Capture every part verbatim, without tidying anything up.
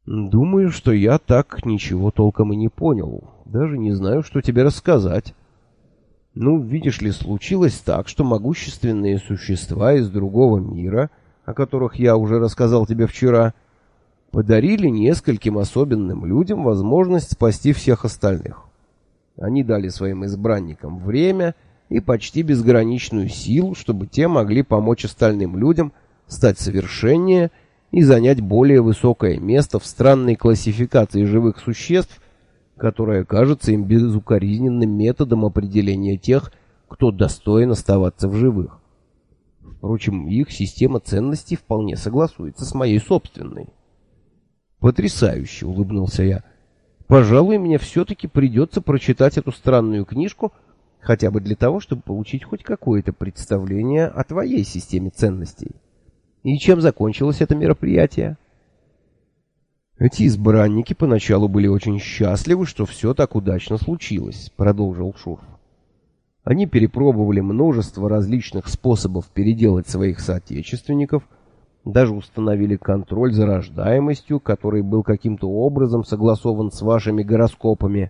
Думаю, что я так ничего толком и не понял. Даже не знаю, что тебе рассказать. Ну, видишь ли, случилось так, что могущественные существа из другого мира, о которых я уже рассказал тебе вчера, подарили нескольким особенным людям возможность спасти всех остальных. Они дали своим избранникам время и почти безграничную силу, чтобы те могли помочь остальным людям стать совершеннее и занять более высокое место в странной классификации живых существ, которая кажется им безукоризненным методом определения тех, кто достоин оставаться в живых. Впрочем, их система ценностей вполне согласуется с моей собственной. «Потрясающе!» — улыбнулся я. «Пожалуй, мне все-таки придется прочитать эту странную книжку, хотя бы для того, чтобы получить хоть какое-то представление о твоей системе ценностей. И чем закончилось это мероприятие?» «Эти избранники поначалу были очень счастливы, что все так удачно случилось», — продолжил Шурф. «Они перепробовали множество различных способов переделать своих соотечественников, даже установили контроль за рождаемостью, который был каким-то образом согласован с вашими гороскопами.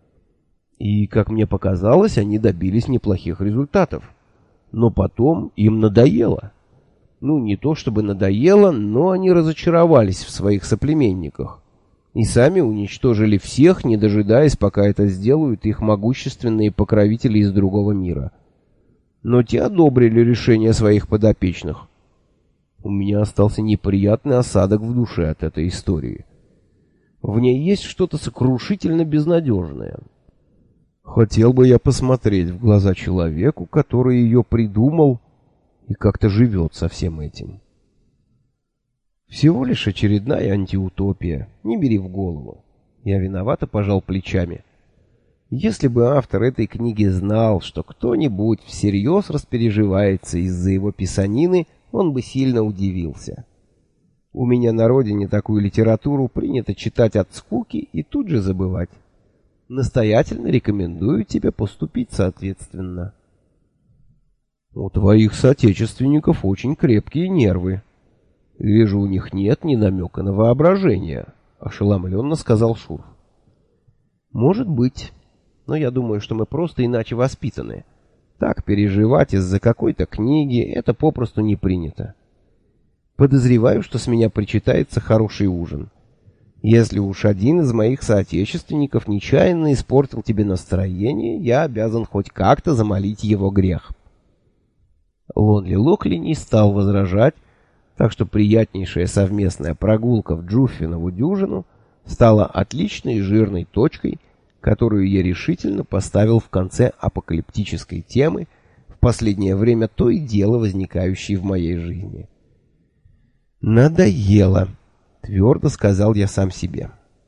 И, как мне показалось, они добились неплохих результатов. Но потом им надоело. Ну, не то чтобы надоело, но они разочаровались в своих соплеменниках. И сами уничтожили всех, не дожидаясь, пока это сделают их могущественные покровители из другого мира. Но те одобрили решение своих подопечных. У меня остался неприятный осадок в душе от этой истории. В ней есть что-то сокрушительно безнадежное. Хотел бы я посмотреть в глаза человеку, который ее придумал и как-то живет со всем этим. Всего лишь очередная антиутопия, не бери в голову. Я виновато пожал плечами. Если бы автор этой книги знал, что кто-нибудь всерьез распереживается из-за его писанины, он бы сильно удивился. У меня на родине такую литературу принято читать от скуки и тут же забывать. Настоятельно рекомендую тебе поступить соответственно. У твоих соотечественников очень крепкие нервы. Вижу, у них нет ни намека на воображение, ошеломленно сказал Шурф. Может быть, но я думаю, что мы просто иначе воспитаны. Так переживать из-за какой-то книги — это попросту не принято. Подозреваю, что с меня причитается хороший ужин. Если уж один из моих соотечественников нечаянно испортил тебе настроение, я обязан хоть как-то замолить его грех. Лонли Локли не стал возражать, так что приятнейшая совместная прогулка в Джуффинову дюжину стала отличной жирной точкой, которую я решительно поставил в конце апокалиптической темы, в последнее время то и дело возникающей в моей жизни. «Надоело», — твердо сказал я сам себе.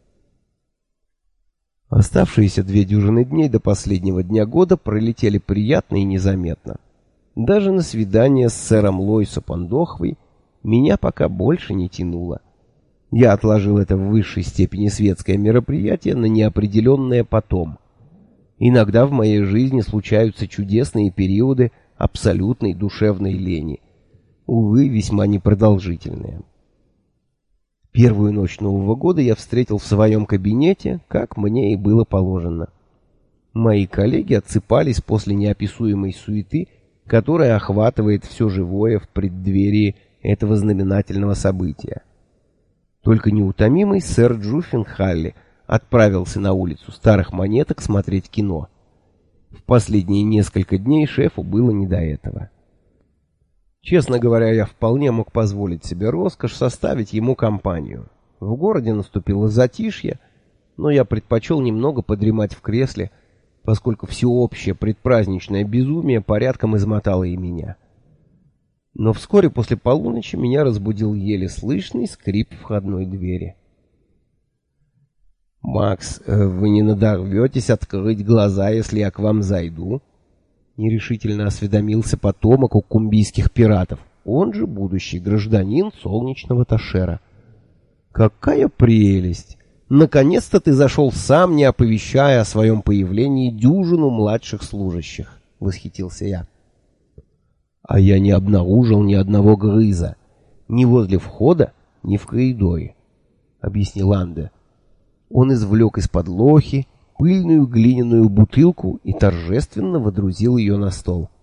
Оставшиеся две дюжины дней до последнего дня года пролетели приятно и незаметно. Даже на свидание с сэром Лойсо Пандохвой меня пока больше не тянуло. Я отложил это в высшей степени светское мероприятие на неопределенное потом. Иногда в моей жизни случаются чудесные периоды абсолютной душевной лени. Увы, весьма непродолжительные. Первую ночь Нового года я встретил в своем кабинете, как мне и было положено. Мои коллеги отсыпались после неописуемой суеты, которая охватывает все живое в преддверии этого знаменательного события. Только неутомимый сэр Джуффин Халли отправился на улицу Старых Монеток смотреть кино. В последние несколько дней шефу было не до этого. Честно говоря, я вполне мог позволить себе роскошь составить ему компанию. В городе наступило затишье, но я предпочел немного подремать в кресле, поскольку всеобщее предпраздничное безумие порядком измотало и меня. Но вскоре после полуночи меня разбудил еле слышный скрип входной двери. «Макс, вы не надорветесь открыть глаза, если я к вам зайду?» Нерешительно осведомился потомок укумбийских пиратов, он же будущий гражданин солнечного Ташера. «Какая прелесть! Наконец-то ты зашел сам, не оповещая о своем появлении дюжину младших служащих!» — восхитился я. А я не обнаружил ни одного грыза, ни возле входа, ни в коридоре. — объяснил Анде. Он извлек из-под лохи пыльную глиняную бутылку и торжественно водрузил ее на стол.